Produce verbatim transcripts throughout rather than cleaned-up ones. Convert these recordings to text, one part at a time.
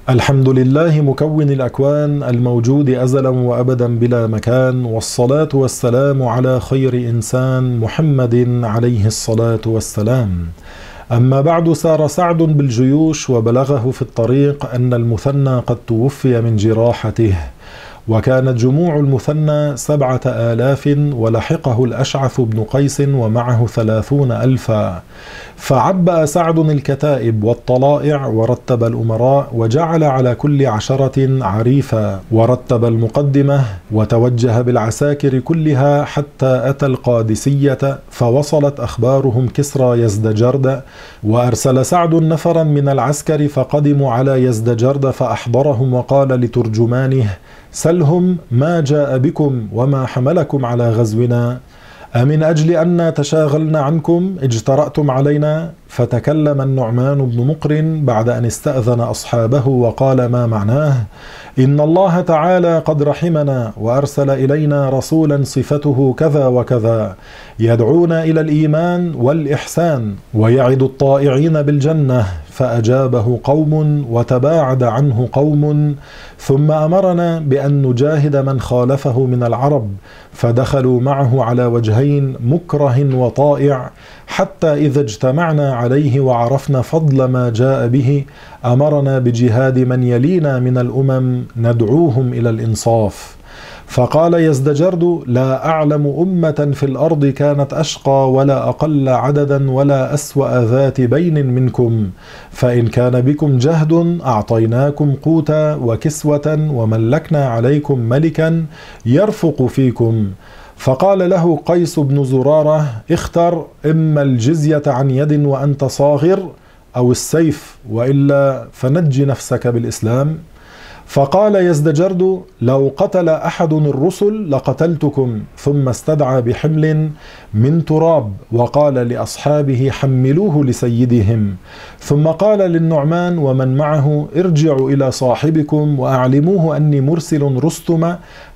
الحمد لله مكون الأكوان الموجود أزلا وأبدا بلا مكان، والصلاة والسلام على خير إنسان محمد عليه الصلاة والسلام. أما بعد، سار سعد بالجيوش وبلغه في الطريق أن المثنى قد توفي من جراحته، وكانت جموع المثنى سبعة آلاف، ولحقه الأشعث بن قيس ومعه ثلاثون ألفا، فعبأ سعد الكتائب والطلائع ورتب الأمراء، وجعل على كل عشرة عريفا، ورتب المقدمة، وتوجه بالعساكر كلها حتى أتى القادسية، فوصلت أخبارهم كسرى يزدجرد، وأرسل سعد نفرا من العسكر فقدموا على يزدجرد فأحضرهم، وقال لترجمانه: سلهم ما جاء بكم وما حملكم على غزونا، أمن أجل أن تشاغلنا عنكم اجترأتم علينا؟ فتكلم النعمان بن مقرن بعد أن استأذن أصحابه وقال ما معناه: إن الله تعالى قد رحمنا وأرسل إلينا رسولا صفته كذا وكذا، يدعونا إلى الإيمان والإحسان ويعد الطائعين بالجنة. فأجابه قوم وتباعد عنه قوم، ثم أمرنا بأن نجاهد من خالفه من العرب، فدخلوا معه على وجهين مكره وطائع، حتى إذا اجتمعنا عليه وعرفنا فضل ما جاء به أمرنا بجهاد من يلينا من الأمم ندعوهم إلى الإنصاف. فقال يزدجرد: لا أعلم أمة في الأرض كانت أشقى ولا أقل عددا ولا أسوأ ذات بين منكم، فإن كان بكم جهد أعطيناكم قوتا وكسوة وملكنا عليكم ملكا يرفق فيكم. فقال له قيس بن زرارة: اختر، إما الجزية عن يد وأنت صاغر، أو السيف، وإلا فنج نفسك بالإسلام. فقال يزدجرد: لو قتل أحد الرسل لقتلتكم. ثم استدعى بحمل من تراب وقال لأصحابه: حملوه لسيدهم. ثم قال للنعمان ومن معه: ارجعوا إلى صاحبكم وأعلموه أني مرسل رستم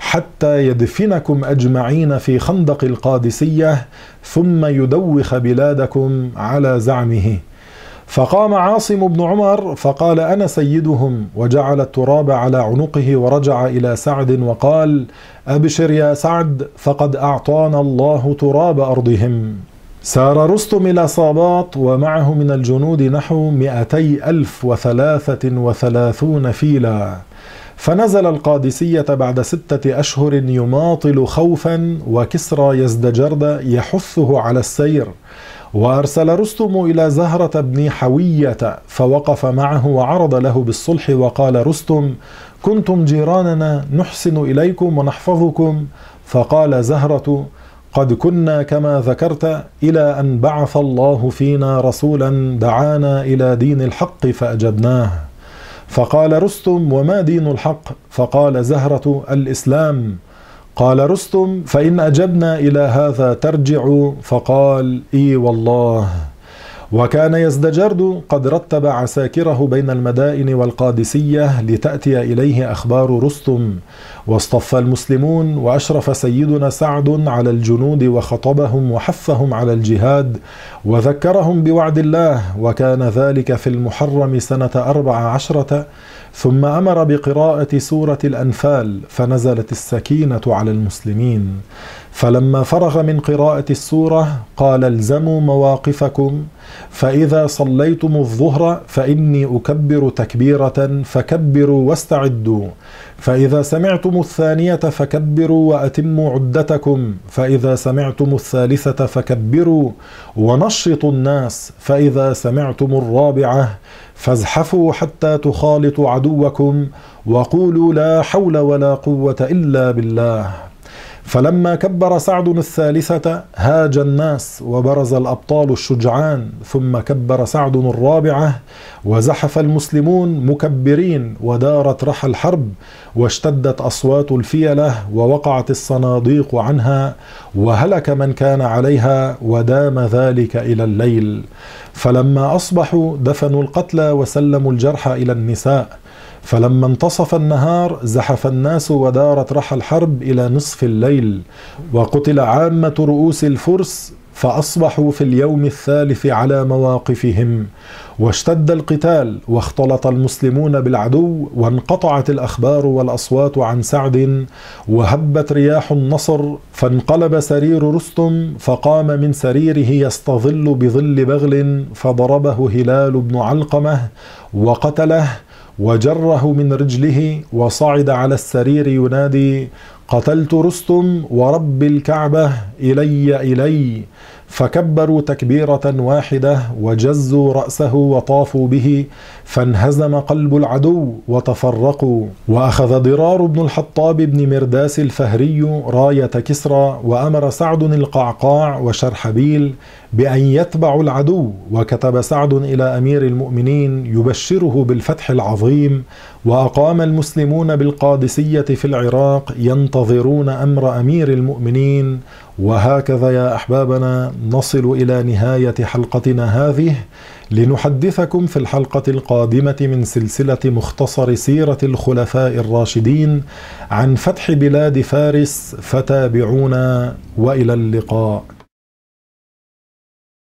حتى يدفنكم أجمعين في خندق القادسية، ثم يدوخ بلادكم على زعمه. فقام عاصم بن عمر فقال: أنا سيدهم، وجعل التراب على عنقه، ورجع إلى سعد وقال: أبشر يا سعد، فقد أعطانا الله تراب أرضهم. سار رستم إلى صاباط ومعه من الجنود نحو مئتي ألف وثلاثة وثلاثون فيلا، فنزل القادسية بعد ستة أشهر يماطل خوفا، وكسرى يزدجرد يحثه على السير. وأرسل رستم إلى زهرة بن حوية فوقف معه وعرض له بالصلح، وقال رستم: كنتم جيراننا نحسن إليكم ونحفظكم. فقال زهرة: قد كنا كما ذكرت، إلى أن بعث الله فينا رسولا دعانا إلى دين الحق فأجبناه. فقال رستم: وما دين الحق؟ فقال زهرة: الإسلام. قال رستم: فإن أجبنا إلى هذا ترجع؟ فقال: إي والله. وكان يزدجرد قد رتب عساكره بين المدائن والقادسية لتأتي إليه أخبار رستم، واصطف المسلمون، وأشرف سيدنا سعد على الجنود وخطبهم وحثهم على الجهاد وذكرهم بوعد الله، وكان ذلك في المحرم سنة أربع عشرة. ثم أمر بقراءة سورة الأنفال، فنزلت السكينة على المسلمين. فلما فرغ من قراءة السورة قال: الزموا مواقفكم، فإذا صليتم الظهر فإني أكبر تكبيرة فكبروا واستعدوا، فإذا سمعتم الثانية فكبروا وأتموا عدتكم، فإذا سمعتم الثالثة فكبروا ونشطوا الناس، فإذا سمعتم الرابعة فازحفوا حتى تخالطوا عدوكم، وقولوا لا حول ولا قوة إلا بالله. فلما كبر سعد الثالثة هاج الناس وبرز الأبطال الشجعان، ثم كبر سعد الرابعة وزحف المسلمون مكبرين، ودارت رحى الحرب، واشتدت أصوات الفيلة، ووقعت الصناديق عنها، وهلك من كان عليها، ودام ذلك إلى الليل. فلما أصبحوا دفنوا القتلى وسلموا الجرحى إلى النساء. فلما انتصف النهار زحف الناس ودارت رحى الحرب إلى نصف الليل، وقتل عامة رؤوس الفرس، فأصبحوا في اليوم الثالث على مواقفهم، واشتد القتال واختلط المسلمون بالعدو، وانقطعت الأخبار والأصوات عن سعد، وهبت رياح النصر، فانقلب سرير رستم فقام من سريره يستظل بظل بغل، فضربه هلال بن علقمة وقتله وجره من رجله، وصعد على السرير ينادي: قتلت رستم ورب الكعبة، إلي إلي. فكبروا تكبيرة واحدة وجزوا رأسه وطافوا به، فانهزم قلب العدو وتفرقوا. وأخذ ضرار بن الحطاب بن مرداس الفهري راية كسرى، وأمر سعد القعقاع وشرحبيل بأن يتبعوا العدو، وكتب سعد إلى أمير المؤمنين يبشره بالفتح العظيم. وأقام المسلمون بالقادسية في العراق ينتظرون أمر أمير المؤمنين. وهكذا يا أحبابنا نصل إلى نهاية حلقتنا هذه، لنحدثكم في الحلقة القادمة من سلسلة مختصر سيرة الخلفاء الراشدين عن فتح بلاد فارس، فتابعونا وإلى اللقاء.